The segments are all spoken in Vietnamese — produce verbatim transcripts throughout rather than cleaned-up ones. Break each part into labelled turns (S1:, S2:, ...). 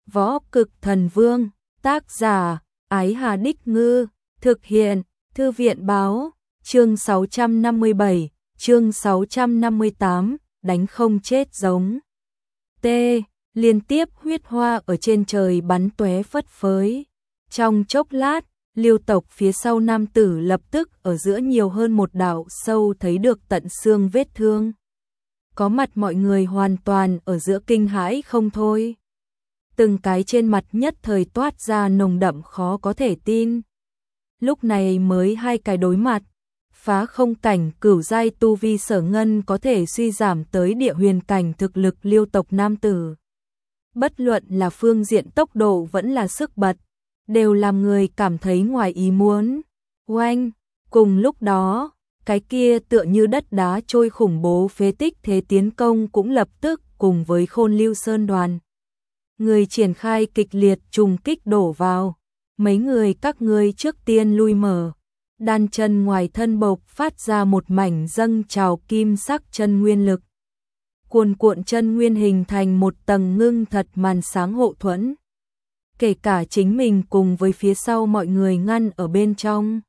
S1: Võ Cực Thần Vương, tác giả, Ái Hà Đích Ngư, thực hiện, Thư viện Báo, chương sáu trăm năm mươi bảy, chương sáu trăm năm mươi tám, đánh không chết giống. T. Liên tiếp huyết hoa ở trên trời bắn tóe phất phới. Trong chốc lát, Lưu tộc phía sau nam tử lập tức ở giữa nhiều hơn một đạo sâu thấy được tận xương vết thương. Có mặt mọi người hoàn toàn ở giữa kinh hãi không thôi. Từng cái trên mặt nhất thời toát ra nồng đậm khó có thể tin. Lúc này mới hai cái đối mặt, phá không cảnh cửu giai tu vi Sở Ngân có thể suy giảm tới địa huyền cảnh thực lực Lưu tộc nam tử. Bất luận là phương diện tốc độ vẫn là sức bật, đều làm người cảm thấy ngoài ý muốn. Oanh, cùng lúc đó, cái kia tựa như đất đá trôi khủng bố phế tích thế tiến công cũng lập tức cùng với Khôn Lưu Sơn đoàn. Người triển khai kịch liệt trùng kích đổ vào, mấy người các ngươi trước tiên lui mở. Đan chân ngoài thân bộc phát ra một mảnh dâng trào kim sắc chân nguyên lực. Cuồn cuộn chân nguyên hình thành một tầng ngưng thật màn sáng hộ thuẫn. Kể cả chính mình cùng với phía sau mọi người ngăn ở bên trong.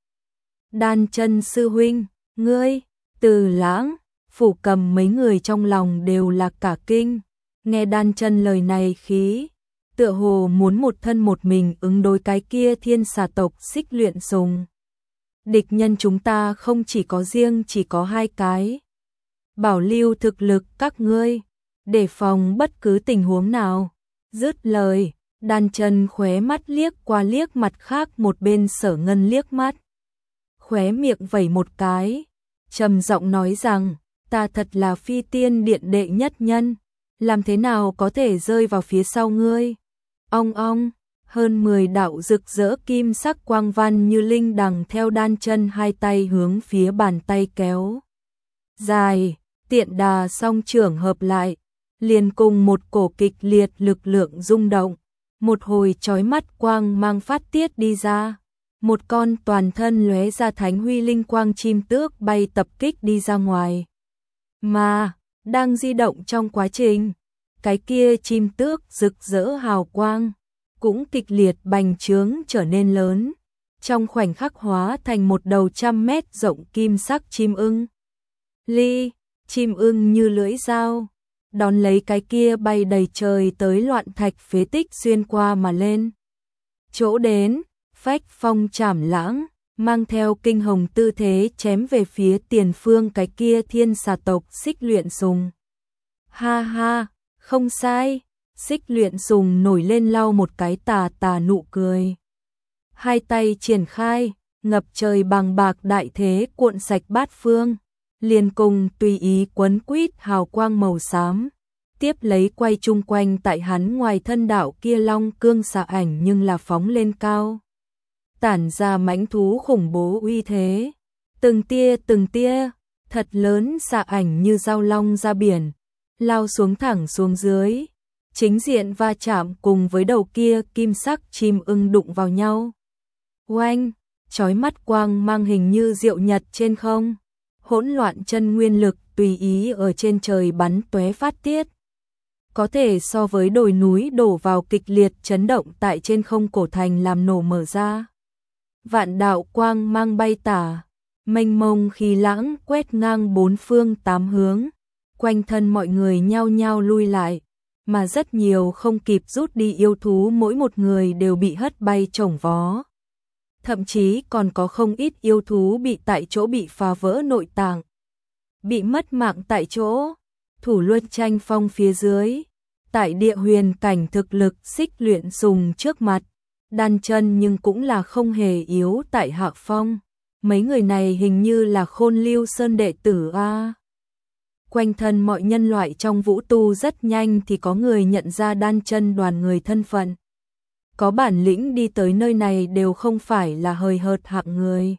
S1: Đan chân sư huynh, ngươi, Từ Lãng, Phủ Cầm mấy người trong lòng đều là cả kinh. Nghe đan chân lời này khí, tựa hồ muốn một thân một mình ứng đối cái kia thiên xà tộc Xích Luyện Sùng. Địch nhân chúng ta không chỉ có riêng chỉ có hai cái. Bảo lưu thực lực các ngươi, để phòng bất cứ tình huống nào. Dứt lời, đan chân khóe mắt liếc qua liếc mặt khác một bên Sở Ngân liếc mắt. Khóe miệng vẩy một cái, trầm giọng nói rằng, ta thật là Phi Tiên Điện đệ nhất nhân, làm thế nào có thể rơi vào phía sau ngươi. Ong ong, hơn mười đạo rực rỡ kim sắc quang văn như linh đằng theo đan chân hai tay hướng phía bàn tay kéo. Dài, tiện đà song trưởng hợp lại, liền cùng một cổ kịch liệt lực lượng rung động, một hồi chói mắt quang mang phát tiết đi ra. Một con toàn thân lóe ra thánh huy linh quang chim tước bay tập kích đi ra ngoài. Mà, đang di động trong quá trình, cái kia chim tước rực rỡ hào quang, cũng kịch liệt bành trướng trở nên lớn, trong khoảnh khắc hóa thành một đầu trăm mét rộng kim sắc chim ưng. Ly, chim ưng như lưỡi dao, đón lấy cái kia bay đầy trời tới loạn thạch phế tích xuyên qua mà lên. Chỗ đến, phách phong trảm lãng, mang theo kinh hồng tư thế chém về phía tiền phương cái kia thiên xà tộc Xích Luyện Sùng. Ha ha, không sai, Xích Luyện Sùng nổi lên lau một cái tà tà nụ cười. Hai tay triển khai, ngập trời bằng bạc đại thế cuộn sạch bát phương, liền cùng tùy ý quấn quýt hào quang màu xám. Tiếp lấy quay chung quanh tại hắn ngoài thân đạo kia long cương xà ảnh nhưng là phóng lên cao. Tản ra mãnh thú khủng bố uy thế. Từng tia từng tia, thật lớn xà ảnh như dao long ra biển, lao xuống thẳng xuống dưới. Chính diện va chạm cùng với đầu kia kim sắc chim ưng đụng vào nhau. Oanh, chói mắt quang mang hình như diệu nhật trên không. Hỗn loạn chân nguyên lực tùy ý ở trên trời bắn tóe phát tiết. Có thể so với đồi núi đổ vào kịch liệt chấn động tại trên không cổ thành làm nổ mở ra. Vạn đạo quang mang bay tả, mênh mông khí lãng quét ngang bốn phương tám hướng, quanh thân mọi người nhao nhao lui lại, mà rất nhiều không kịp rút đi yêu thú mỗi một người đều bị hất bay chổng vó. Thậm chí còn có không ít yêu thú bị tại chỗ bị phá vỡ nội tạng, bị mất mạng tại chỗ. Thủ luân tranh phong phía dưới, tại địa huyền cảnh thực lực Xích Luyện Sùng trước mặt, đan chân nhưng cũng là không hề yếu tại hạ phong. Mấy người này hình như là Khôn Lưu Sơn đệ tử a. Quanh thân mọi nhân loại trong vũ tu rất nhanh thì có người nhận ra đan chân đoàn người thân phận. Có bản lĩnh đi tới nơi này đều không phải là hời hợt hạng người.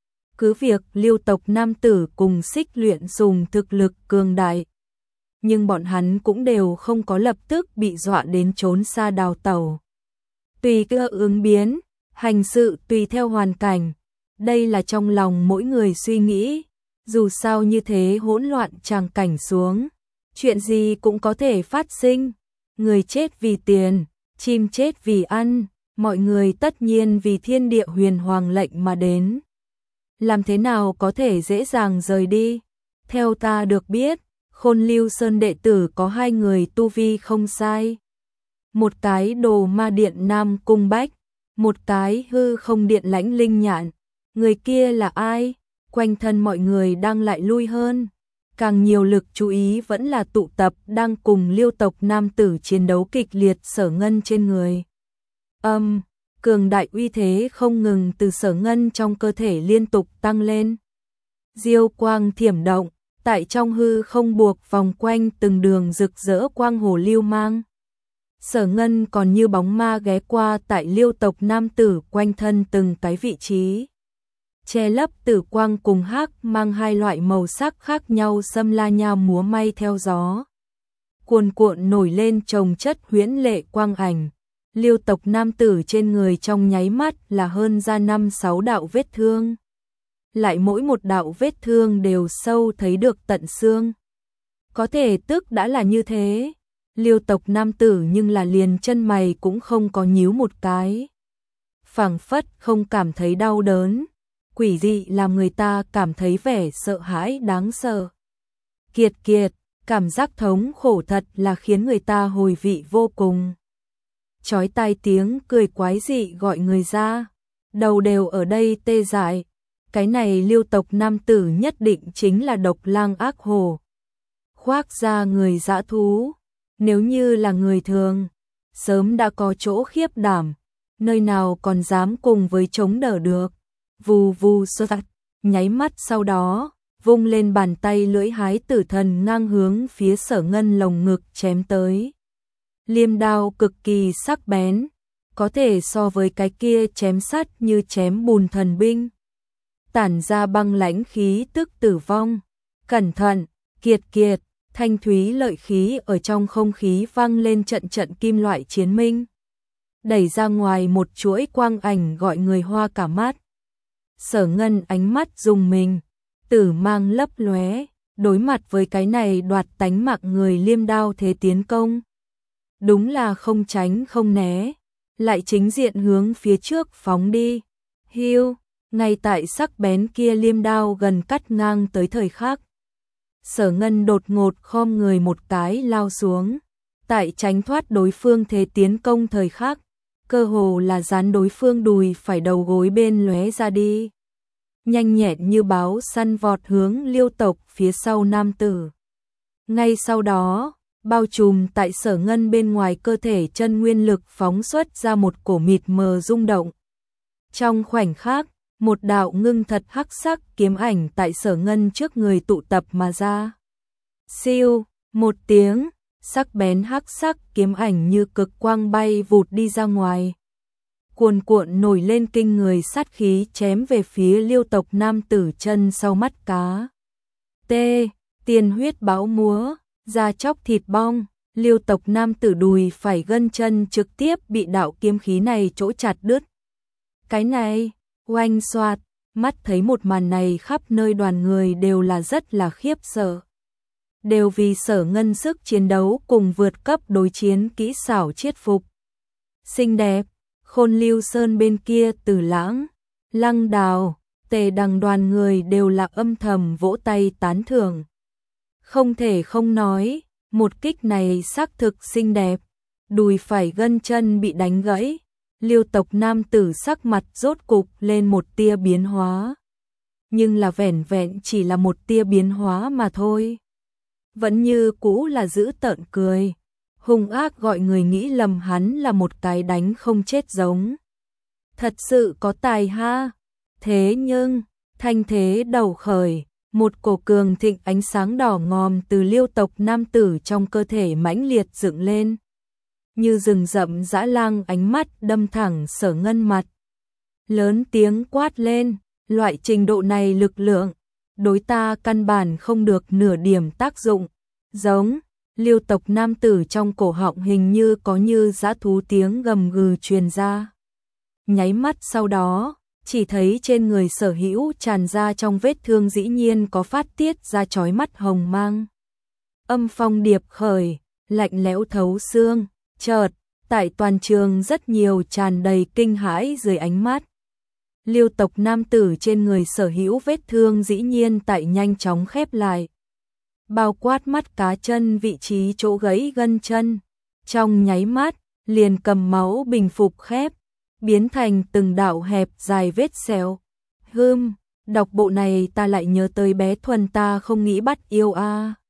S1: Cứ việc Lưu tộc nam tử cùng Xích Luyện Sùng thực lực cường đại, nhưng bọn hắn cũng đều không có lập tức bị dọa đến trốn xa đào tẩu. Tùy cơ ứng biến, hành sự tùy theo hoàn cảnh, đây là trong lòng mỗi người suy nghĩ. Dù sao như thế hỗn loạn tràng cảnh xuống, chuyện gì cũng có thể phát sinh. Người chết vì tiền, chim chết vì ăn, mọi người tất nhiên vì thiên địa huyền hoàng lệnh mà đến. Làm thế nào có thể dễ dàng rời đi? Theo ta được biết, Khôn Lưu Sơn đệ tử có hai người tu vi không sai. Một cái Đồ Ma Điện Nam Cung Bách, một cái Hư Không Điện Lãnh Linh Nhạn. Người kia là ai? Quanh thân mọi người đang lại lui hơn. Càng nhiều lực chú ý vẫn là tụ tập đang cùng Liêu tộc nam tử chiến đấu kịch liệt Sở Ngân trên người. Âm, um, cường đại uy thế không ngừng từ Sở Ngân trong cơ thể liên tục tăng lên. Diêu quang thiểm động, tại trong hư không buộc vòng quanh từng đường rực rỡ quang hồ lưu mang. Sở Ngân còn như bóng ma ghé qua tại Liêu tộc nam tử quanh thân từng cái vị trí. Che lấp tử quang cùng hắc mang hai loại màu sắc khác nhau xâm la nhau múa may theo gió. Cuồn cuộn nổi lên chồng chất huyễn lệ quang ảnh. Liêu tộc nam tử trên người trong nháy mắt là hơn ra năm sáu đạo vết thương. Lại mỗi một đạo vết thương đều sâu thấy được tận xương. Có thể tức đã là như thế. Liêu tộc nam tử nhưng là liền chân mày cũng không có nhíu một cái. Phảng phất không cảm thấy đau đớn. Quỷ dị làm người ta cảm thấy vẻ sợ hãi đáng sợ. Kiệt kiệt, cảm giác thống khổ thật là khiến người ta hồi vị vô cùng. Chói tai tiếng cười quái dị gọi người ra. Đầu đều ở đây tê dại. Cái này Liêu tộc nam tử nhất định chính là độc lang ác hồ. Khoác ra người dã thú. Nếu như là người thường, sớm đã có chỗ khiếp đảm. Nơi nào còn dám cùng với chống đỡ được. Vù vù sơ tạch, nháy mắt sau đó, vung lên bàn tay lưỡi hái tử thần ngang hướng phía Sở Ngân lồng ngực chém tới. Liêm đao cực kỳ sắc bén, có thể so với cái kia chém sắt như chém bùn thần binh. Tản ra băng lãnh khí tức tử vong. Cẩn thận, kiệt kiệt, thanh thúy lợi khí ở trong không khí vang lên trận trận kim loại chiến minh. Đẩy ra ngoài một chuỗi quang ảnh gọi người hoa cả mắt. Sở Ngân ánh mắt rùng mình, tử mang lấp lóe, đối mặt với cái này đoạt tánh mạng người liêm đao thế tiến công. Đúng là không tránh không né, lại chính diện hướng phía trước phóng đi. Hiu, ngay tại sắc bén kia liêm đao gần cắt ngang tới thời khắc. Sở Ngân đột ngột khom người một cái lao xuống, tại tránh thoát đối phương thế tiến công thời khắc. Cơ hồ là dán đối phương đùi phải đầu gối bên lóe ra đi. Nhanh nhẹn như báo săn vọt hướng Liêu tộc phía sau nam tử. Ngay sau đó, bao trùm tại Sở Ngân bên ngoài cơ thể chân nguyên lực phóng xuất ra một cổ mịt mờ rung động. Trong khoảnh khắc, một đạo ngưng thật hắc sắc kiếm ảnh tại Sở Ngân trước người tụ tập mà ra. Siêu, một tiếng, sắc bén hắc sắc kiếm ảnh như cực quang bay vụt đi ra ngoài. Cuồn cuộn nổi lên kinh người sát khí chém về phía Liêu tộc nam tử chân sau mắt cá. T, tiền huyết báo múa, da chóc thịt bong, Liêu tộc nam tử đùi phải gân chân trực tiếp bị đạo kiếm khí này chỗ chặt đứt. Cái này, oanh xoạt, mắt thấy một màn này khắp nơi đoàn người đều là rất là khiếp sợ. Đều vì Sở Ngân sức chiến đấu cùng vượt cấp đối chiến kỹ xảo chiết phục. Xinh đẹp, Khôn Lưu Sơn bên kia Tử Lãng, Lăng Đào, Tề Đằng đoàn người đều là âm thầm vỗ tay tán thưởng. Không thể không nói, một kích này xác thực xinh đẹp, đùi phải gân chân bị đánh gãy. Liêu tộc nam tử sắc mặt rốt cục lên một tia biến hóa. Nhưng là vẻn vẹn chỉ là một tia biến hóa mà thôi. Vẫn như cũ là giữ tợn cười. Hung ác gọi người nghĩ lầm hắn là một cái đánh không chết giống. Thật sự có tài ha. Thế nhưng, thanh thế đầu khởi, một cổ cường thịnh ánh sáng đỏ ngòm từ Liêu tộc nam tử trong cơ thể mãnh liệt dựng lên. Như rừng rậm dã lang ánh mắt đâm thẳng Sở Ngân mặt. Lớn tiếng quát lên, loại trình độ này lực lượng, đối ta căn bản không được nửa điểm tác dụng. Giống, Liêu tộc nam tử trong cổ họng hình như có như dã thú tiếng gầm gừ truyền ra. Nháy mắt sau đó, chỉ thấy trên người Sở Hữu tràn ra trong vết thương dĩ nhiên có phát tiết ra chói mắt hồng mang. Âm phong điệp khởi, lạnh lẽo thấu xương. Chợt, tại toàn trường rất nhiều tràn đầy kinh hãi dưới ánh mắt. Liêu tộc nam tử trên người sở hữu vết thương dĩ nhiên tại nhanh chóng khép lại. Bao quát mắt cá chân vị trí chỗ gãy gân chân. Trong nháy mắt, liền cầm máu bình phục khép, biến thành từng đạo hẹp dài vết sẹo. Hưm, đọc bộ này ta lại nhớ tới bé Thuần ta không nghĩ bắt yêu a. À.